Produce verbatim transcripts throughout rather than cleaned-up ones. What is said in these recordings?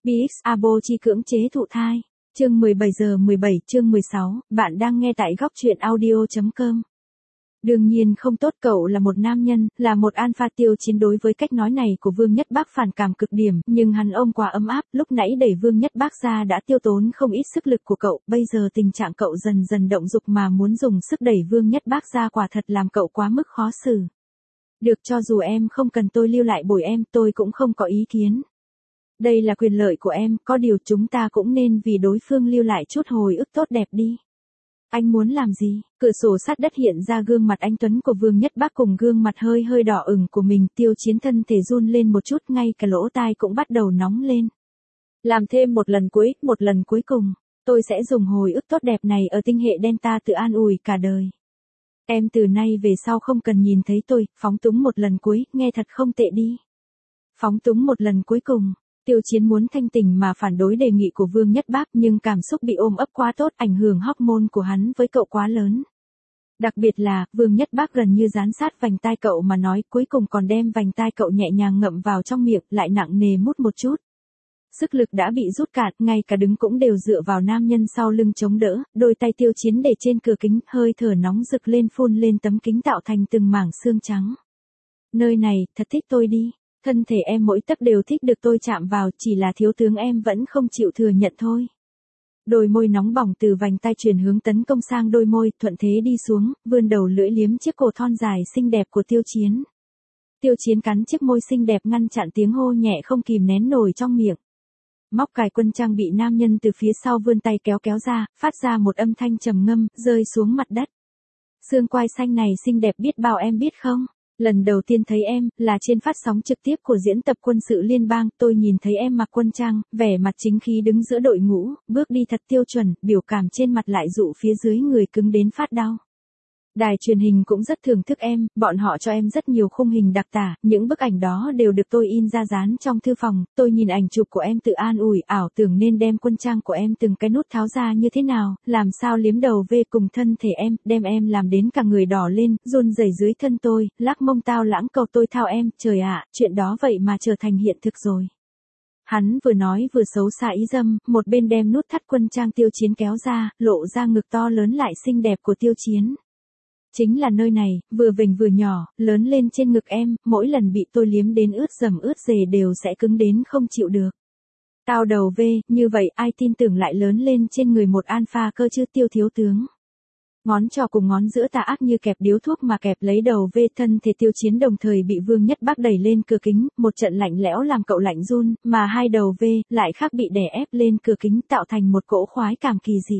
bê ích Abo chi cưỡng chế thụ thai. Chương mười bảy giờ mười bảy, chương mười sáu, bạn đang nghe tại góc truyện audio chấm com. Đương nhiên không tốt, cậu là một nam nhân, là một alpha. Tiêu Chiến đối với cách nói này của Vương Nhất Bác phản cảm cực điểm, nhưng hắn ôm quá ấm áp, lúc nãy đẩy Vương Nhất Bác ra đã tiêu tốn không ít sức lực của cậu, bây giờ tình trạng cậu dần dần động dục mà muốn dùng sức đẩy Vương Nhất Bác ra quả thật làm cậu quá mức khó xử. Được, cho dù em không cần tôi lưu lại bồi em, tôi cũng không có ý kiến. Đây là quyền lợi của em, có điều chúng ta cũng nên vì đối phương lưu lại chút hồi ức tốt đẹp đi. Anh muốn làm gì? Cửa sổ sát đất hiện ra gương mặt anh tuấn của Vương Nhất Bác cùng gương mặt hơi hơi đỏ ửng của mình. Tiêu Chiến thân thể run lên một chút, ngay cả lỗ tai cũng bắt đầu nóng lên. Làm thêm một lần cuối, một lần cuối cùng, tôi sẽ dùng hồi ức tốt đẹp này ở tinh hệ Delta tự an ủi cả đời. Em từ nay về sau không cần nhìn thấy tôi, phóng túng một lần cuối, nghe thật không tệ đi. Phóng túng một lần cuối cùng. Tiêu Chiến muốn thanh tỉnh mà phản đối đề nghị của Vương Nhất Bác, nhưng cảm xúc bị ôm ấp quá tốt, ảnh hưởng hormone của hắn với cậu quá lớn. Đặc biệt là, Vương Nhất Bác gần như dán sát vành tai cậu mà nói, cuối cùng còn đem vành tai cậu nhẹ nhàng ngậm vào trong miệng, lại nặng nề mút một chút. Sức lực đã bị rút cạn, ngay cả đứng cũng đều dựa vào nam nhân sau lưng chống đỡ, đôi tay Tiêu Chiến để trên cửa kính, hơi thở nóng rực lên phun lên tấm kính tạo thành từng mảng xương trắng. Nơi này, thật thích tôi đi. Thân thể em mỗi tấc đều thích được tôi chạm vào, chỉ là thiếu tướng em vẫn không chịu thừa nhận thôi. Đôi môi nóng bỏng từ vành tai chuyển hướng tấn công sang đôi môi, thuận thế đi xuống, vươn đầu lưỡi liếm chiếc cổ thon dài xinh đẹp của Tiêu Chiến. Tiêu Chiến cắn chiếc môi xinh đẹp ngăn chặn tiếng hô nhẹ không kìm nén nổi trong miệng. Móc cài quân trang bị nam nhân từ phía sau vươn tay kéo kéo ra, phát ra một âm thanh trầm ngâm, rơi xuống mặt đất. Xương quai xanh này xinh đẹp biết bao em biết không? Lần đầu tiên thấy em, là trên phát sóng trực tiếp của diễn tập quân sự liên bang, tôi nhìn thấy em mặc quân trang, vẻ mặt chính khí đứng giữa đội ngũ, bước đi thật tiêu chuẩn, biểu cảm trên mặt lại dụ phía dưới người cứng đến phát đau. Đài truyền hình cũng rất thưởng thức em, bọn họ cho em rất nhiều khung hình đặc tả, những bức ảnh đó đều được tôi in ra dán trong thư phòng, tôi nhìn ảnh chụp của em tự an ủi, ảo tưởng nên đem quân trang của em từng cái nút tháo ra như thế nào, làm sao liếm đầu về cùng thân thể em, đem em làm đến cả người đỏ lên, run rẩy dưới thân tôi, lắc mông tao lãng cầu tôi thao em, trời ạ, chuyện đó vậy mà trở thành hiện thực rồi. Hắn vừa nói vừa xấu xa ý dâm, một bên đem nút thắt quân trang Tiêu Chiến kéo ra, lộ ra ngực to lớn lại xinh đẹp của Tiêu Chiến. Chính là nơi này, vừa vểnh vừa nhỏ, lớn lên trên ngực em, mỗi lần bị tôi liếm đến ướt dầm ướt dề đều sẽ cứng đến không chịu được. Tao đầu về, như vậy ai tin tưởng lại lớn lên trên người một alpha cơ chứ Tiêu thiếu tướng. Ngón trỏ cùng ngón giữa tà ác như kẹp điếu thuốc mà kẹp lấy đầu về, thân thể Tiêu Chiến đồng thời bị Vương Nhất Bác đẩy lên cửa kính, một trận lạnh lẽo làm cậu lạnh run, mà hai đầu về, lại khác bị đè ép lên cửa kính tạo thành một cỗ khoái cảm kỳ dị.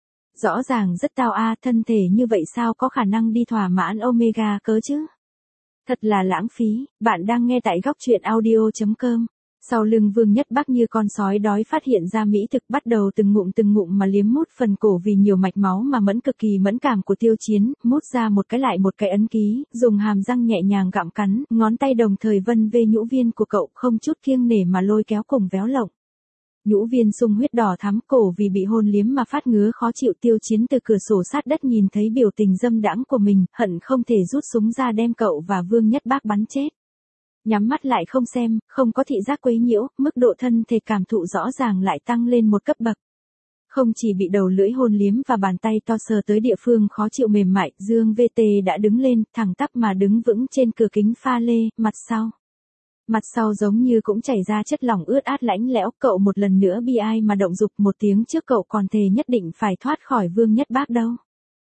Rõ ràng rất tao a, thân thể như vậy sao có khả năng đi thỏa mãn Omega cớ chứ? Thật là lãng phí. Bạn đang nghe tại góc truyện audio chấm com. Sau lưng Vương Nhất Bác như con sói đói phát hiện ra mỹ thực, bắt đầu từng ngụm từng ngụm mà liếm mút phần cổ vì nhiều mạch máu mà mẫn cực kỳ mẫn cảm của Tiêu Chiến, mút ra một cái lại một cái ấn ký, dùng hàm răng nhẹ nhàng gặm cắn, ngón tay đồng thời vân về nhũ viên của cậu, không chút kiêng nể mà lôi kéo cùng véo lộng. Nhũ viên sung huyết đỏ thắm, cổ vì bị hôn liếm mà phát ngứa khó chịu. Tiêu Chiến từ cửa sổ sát đất nhìn thấy biểu tình dâm đãng của mình, hận không thể rút súng ra đem cậu và Vương Nhất Bác bắn chết. Nhắm mắt lại không xem, không có thị giác quấy nhiễu, mức độ thân thể cảm thụ rõ ràng lại tăng lên một cấp bậc. Không chỉ bị đầu lưỡi hôn liếm và bàn tay to sờ tới địa phương khó chịu mềm mại, Dương vê tê đã đứng lên, thẳng tắp mà đứng vững trên cửa kính pha lê, mặt sau. Mặt sau giống như cũng chảy ra chất lỏng ướt át lạnh lẽo, cậu một lần nữa bi ai mà động dục, một tiếng trước cậu còn thề nhất định phải thoát khỏi Vương Nhất Bác đâu.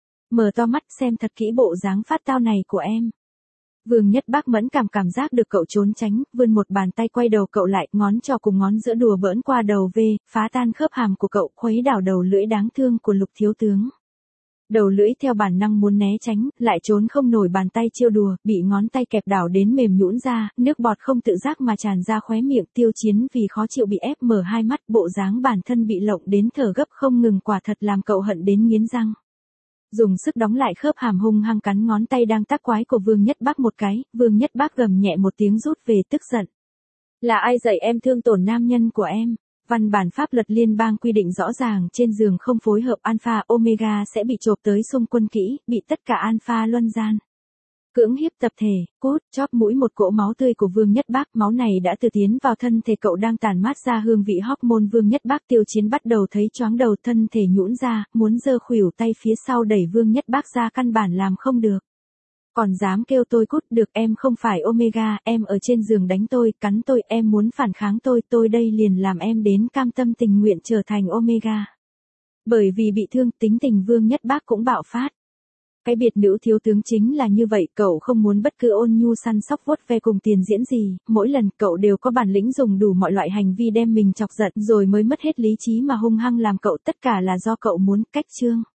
Mở to mắt xem thật kỹ bộ dáng phát tao này của em. Vương Nhất Bác mẫn cảm cảm giác được cậu trốn tránh, vươn một bàn tay quay đầu cậu lại, ngón trỏ cùng ngón giữa đùa bỡn qua đầu về, phá tan khớp hàm của cậu, khuấy đảo đầu lưỡi đáng thương của Lục thiếu tướng. Đầu lưỡi theo bản năng muốn né tránh, lại trốn không nổi bàn tay trêu đùa, bị ngón tay kẹp đảo đến mềm nhũn ra, nước bọt không tự giác mà tràn ra khóe miệng. Tiêu Chiến vì khó chịu bị ép mở hai mắt, bộ dáng bản thân bị lộng đến thở gấp không ngừng, quả thật làm cậu hận đến nghiến răng. Dùng sức đóng lại khớp hàm, hung hăng cắn ngón tay đang tác quái của Vương Nhất Bác một cái, Vương Nhất Bác gầm nhẹ một tiếng rút về tức giận. Là ai dạy em thương tổn nam nhân của em? Văn bản pháp luật liên bang quy định rõ ràng, trên giường không phối hợp alpha omega sẽ bị chộp tới xung quân kỹ, bị tất cả alpha luân gian. Cưỡng hiếp tập thể, cút, chóp mũi một cỗ máu tươi của Vương Nhất Bác, máu này đã từ tiến vào thân thể cậu đang tản mát ra hương vị hormone. Vương Nhất Bác Tiêu Chiến bắt đầu thấy choáng đầu, thân thể nhũn ra, muốn giơ khuỷu tay phía sau đẩy Vương Nhất Bác ra, căn bản làm không được. Còn dám kêu tôi cút, được, em không phải Omega, em ở trên giường đánh tôi, cắn tôi, em muốn phản kháng tôi, tôi đây liền làm em đến cam tâm tình nguyện trở thành Omega. Bởi vì bị thương, tính tình Vương Nhất Bác cũng bạo phát. Cái biệt nữ thiếu tướng chính là như vậy, cậu không muốn bất cứ ôn nhu săn sóc vuốt ve cùng tiền diễn gì, mỗi lần cậu đều có bản lĩnh dùng đủ mọi loại hành vi đem mình chọc giận rồi mới mất hết lý trí mà hung hăng làm cậu, tất cả là do cậu muốn. Cách chương